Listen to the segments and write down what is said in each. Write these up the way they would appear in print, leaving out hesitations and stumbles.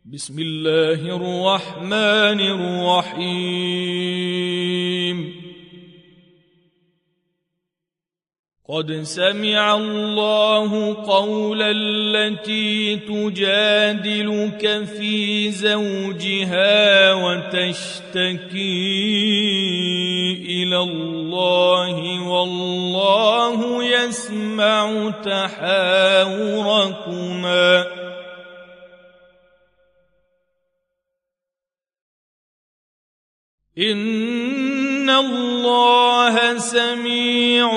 بسم الله الرحمن الرحيم. قد سمع الله قول التي تجادلك في زوجها وتشتكي إلى الله والله يسمع تحاوركما إن الله سميع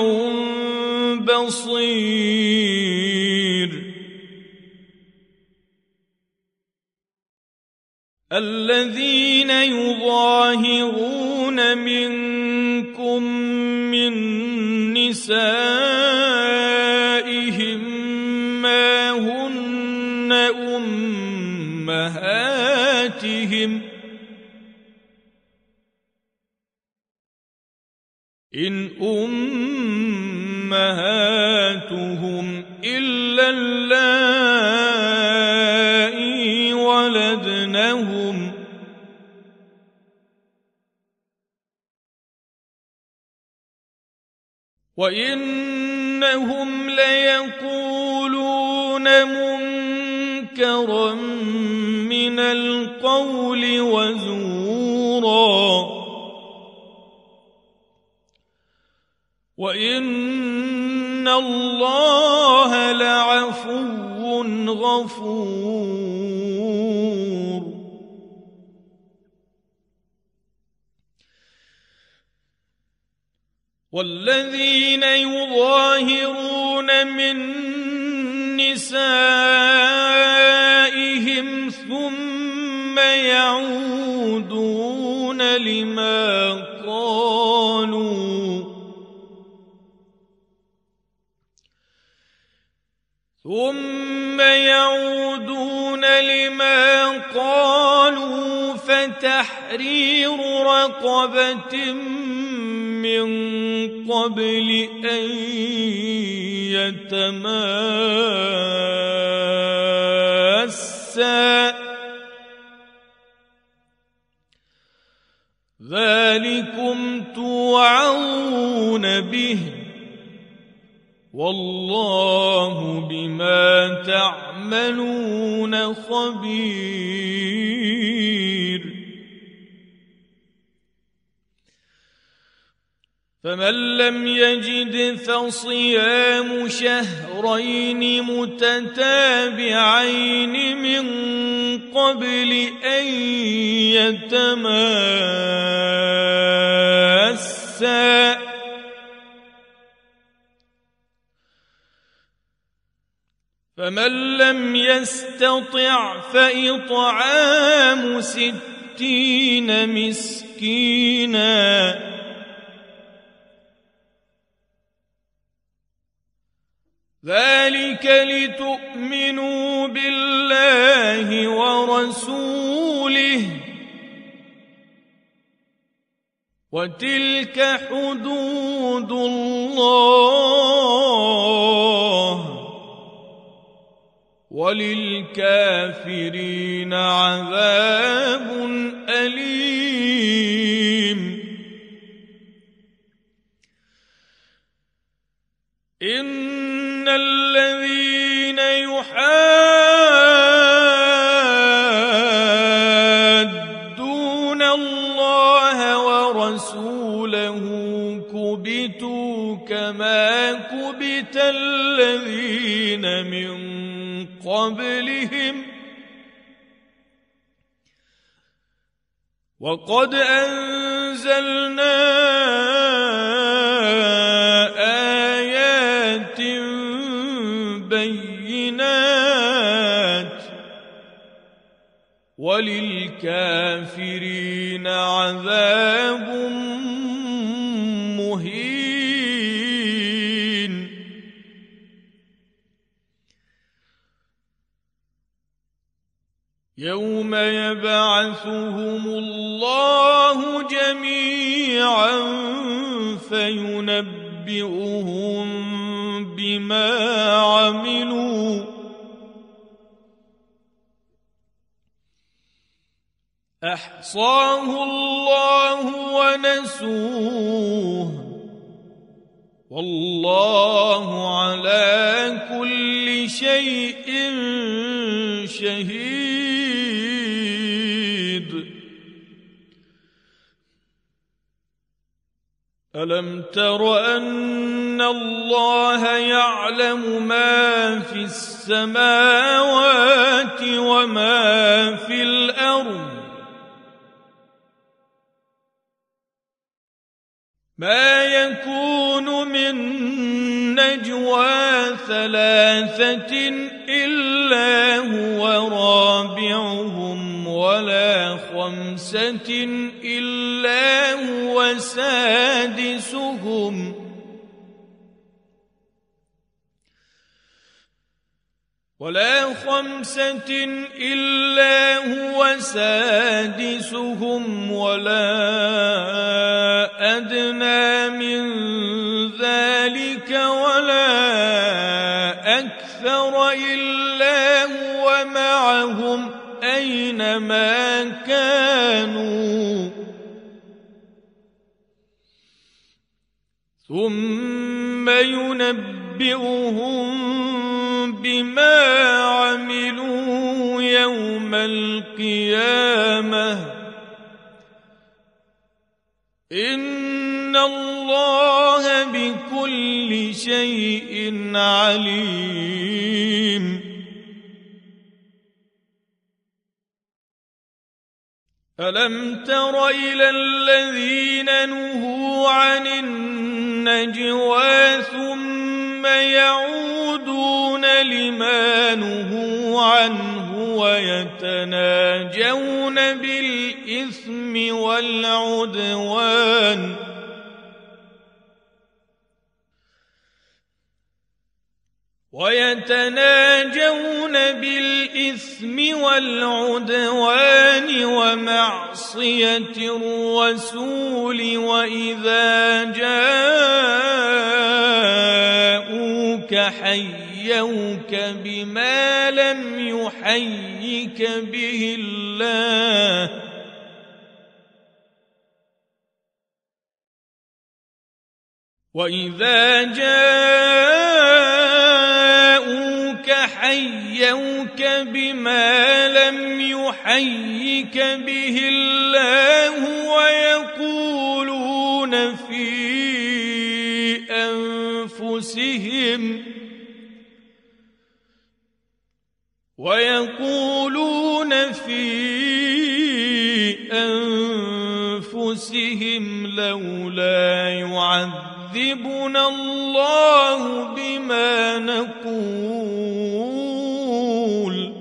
بصير. الذين يظاهرون منكم من نسائهم ما هن أمهاتهم إن أمهاتهم إلا اللائي ولدنهم وإنهم ليقولون منكرا من القول وزورا وإن الله لعفو غفور. والذين يظاهرون من نسائهم ثم يعودون لما قالوا فتحرير رقبة من قبل أن يتماسا ذلكم توعظون به والله بما تعملون خبير. فمن لم يجد فصيام شهرين متتابعين من قبل أن يتماسا فمن لم يستطع فإطعام 60 مسكينا ذلك لتؤمنوا بالله ورسوله وتلك حدود الله وللكافرين عذاب أليم. إن الذين يحادون الله ورسوله كبتوا كما كبت الذين من قبلهم وقد أنزلنا آيات بينات وللكافرين عذاب مهين. يوم يبعثهم الله جميعا فينبئهم بما عملوا أحصاه الله ونسوه والله على كل شيء شهيد. ألم تر أن الله يعلم ما في السماوات وما في الأرض ما يكون من نجوى ثلاثة إلا هو رابعهم ولا خمسة إلا هو سادسهم ولا أدنى من ذلك ولا أكثر إلا هو معهم أينما كانوا ثم ينبئهم بما عملوا يوم القيامة إن الله بكل شيء عليم. ألم تر إلى الذين نهوا عن النجوى ثم يعودون لما نهوا عنه ويتناجون بالإثم والعدوان ومعصية الرسول وإذا جاءوك حيوك بما لم يحيك به الله ويقولون في أنفسهم لولا يعذبنا الله بما نقول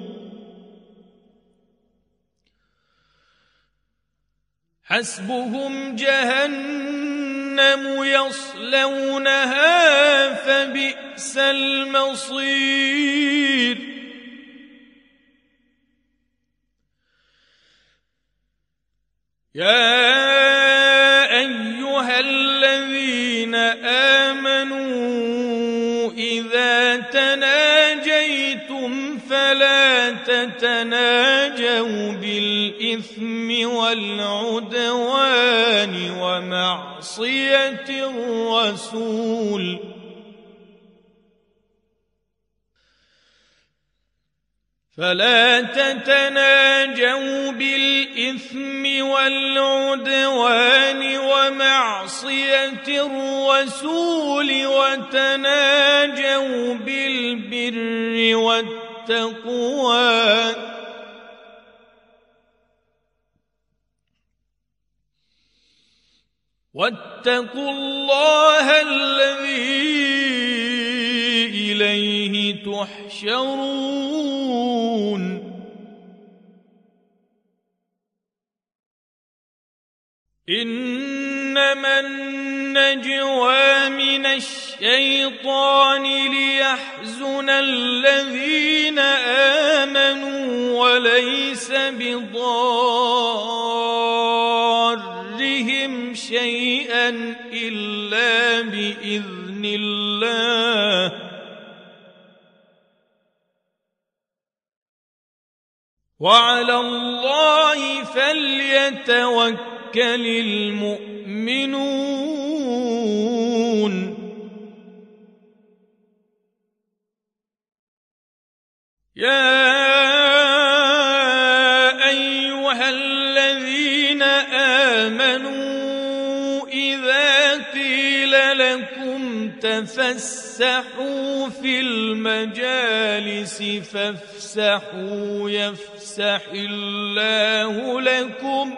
حسبهم جهنم يصلونها فبئس المصير. يا أيها الذين آمنوا إذا تناجيتم فلا تتناجوا بالإثم والعدوان ومعصية الرسول وتناجوا بالبر والتقوى واتقوا الله الذي إليه تحشرون. إنما النجوى من الشيطان ليحزن الذين آمنوا وليس بضارهم شيئا إلا بإذن الله وعلى الله فليتوكل المؤمنون يا أيها الذين آمنوا إذا قيل لكم تفسحوا في المجالس فافسحوا يفسح الله لكم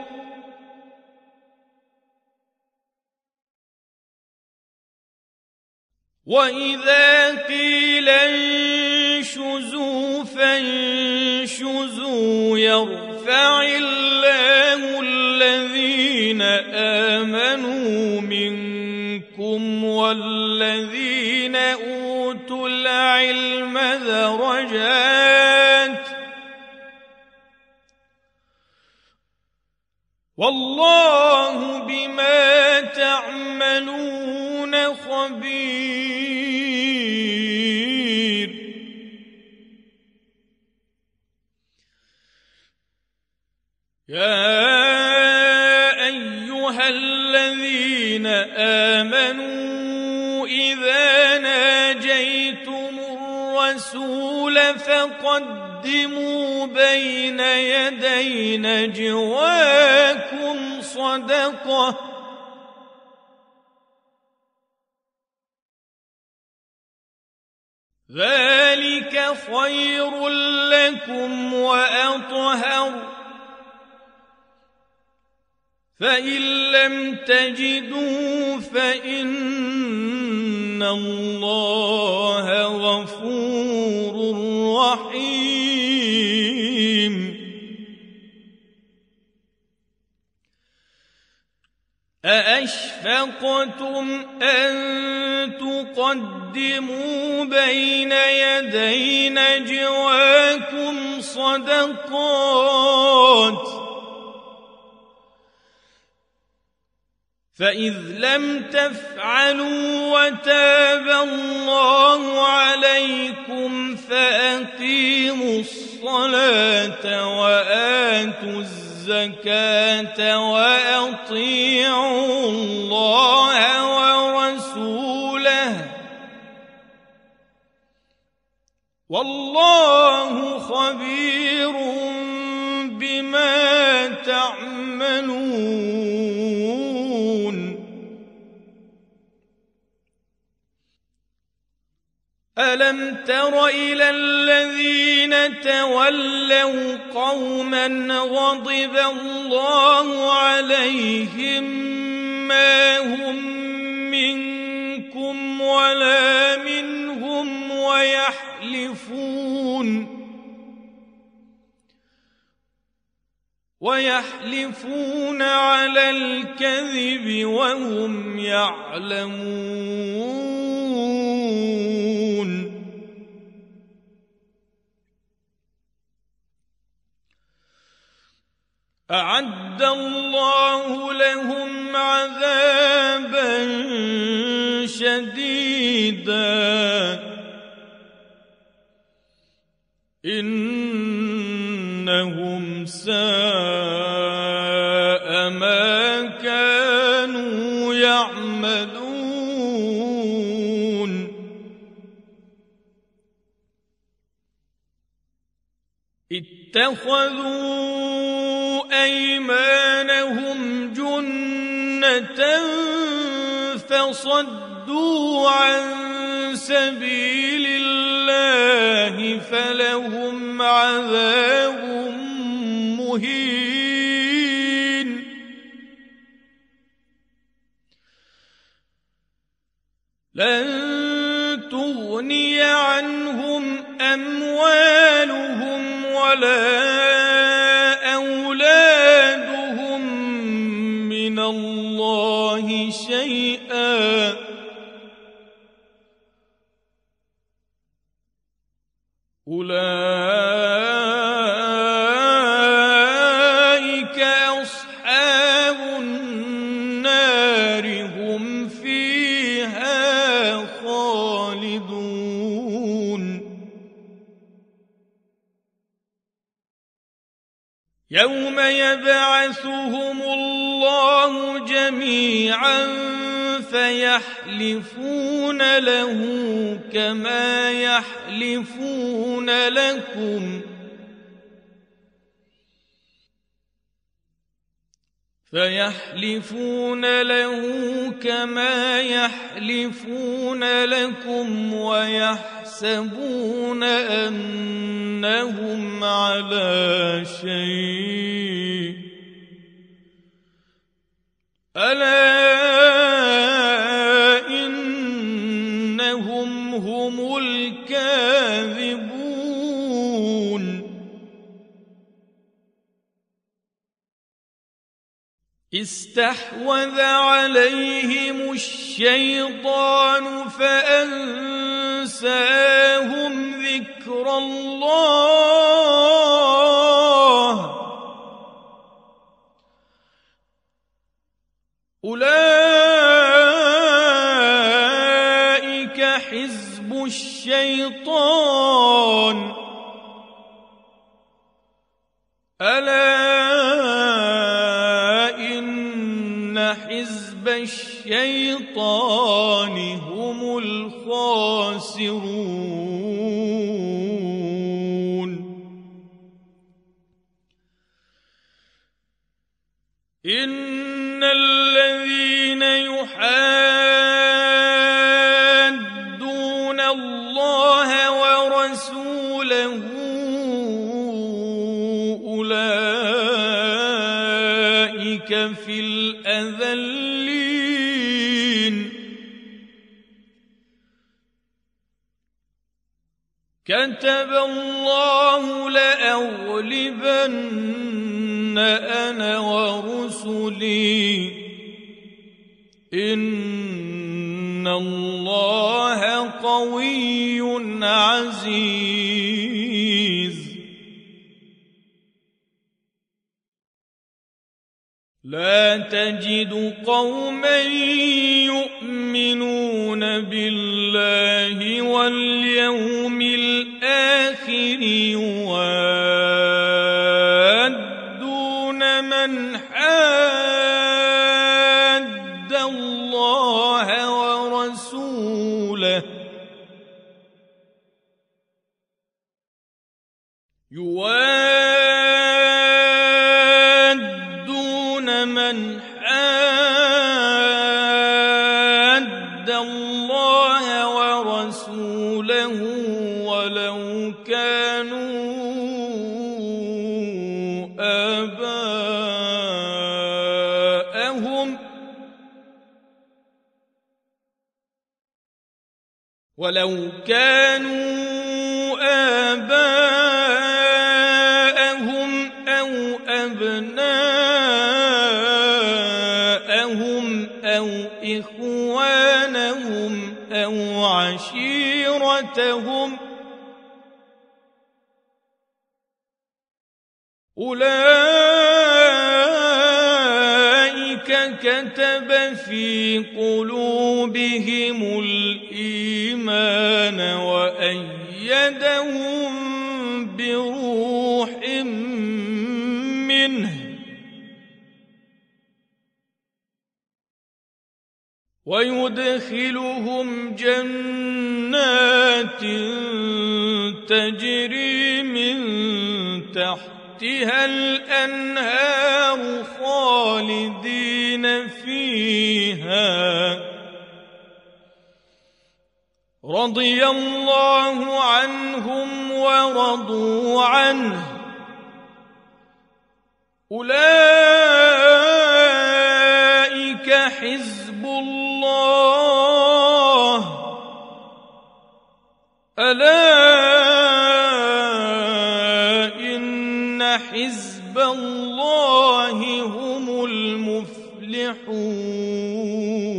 وإذا قيل انشزوا فانشزوا يرفع الله الذين آمنوا منكم والذين أوتوا العلم درجات والله بما تعملون خبير يا أيها الذين آمنوا إذا ناجيتم الرسول فقدموا بين يدي نجواكم صدقة ذلك خير لكم وأطهر فإن لم تجدوا فإن الله غفور رحيم أأشفقتم أن تقدموا بين يدي نجواكم صدقات فإذ لم تفعلوا وتاب الله عليكم فأقيموا الصلاة وآتوا الزكاة وأطيعوا الله ورسوله والله خبير بما تعملون ألم تر إلى الذين تولوا قوما غضب الله عليهم ما هم منكم ولا منهم ويحلفون على الكذب وهم يعلمون أعد الله لهم عذابا شديدا إنهم ساء ما كانوا يعملون اتخذوا أيمانهم جنة فصدوا عن سبيل الله فلهم عذاب مهين لن تغني عنهم أموالهم ولا أولادهم من الله شيئا أولئك أصحاب النار هم فيها خالدون يوم يبعثهم الله جميعا فيحلفون له كما يحلفون لكم ويحسبون أنهم على شيء ألا إنهم هم الكاذبون استحوذ عليهم الشيطان فأنساهم ذكر الله أولئك حزب الشيطان ألا إن حزب الشيطان هم الخاسرون إن الذين يحادون الله ورسوله أولئك في الأذلين كتب الله لأغلبن أنا ورسلي إن الله قوي عزيز لا تجد قوما يؤمنون بالله واليوم الآخر يوادون من حاد الله ورسوله ولو كانوا آباءهم أو أبناءهم أو إخوانهم أو عشيرتهم أولئك كتب في قلوبهم الإيمان وأيدهم بروح منه ويدخلهم جنات تجري من تحتها الأنهار خالدين فيها رضي الله عنهم ورضوا عنه أولئك حزب الله ألا إن حزب الله هم المفلحون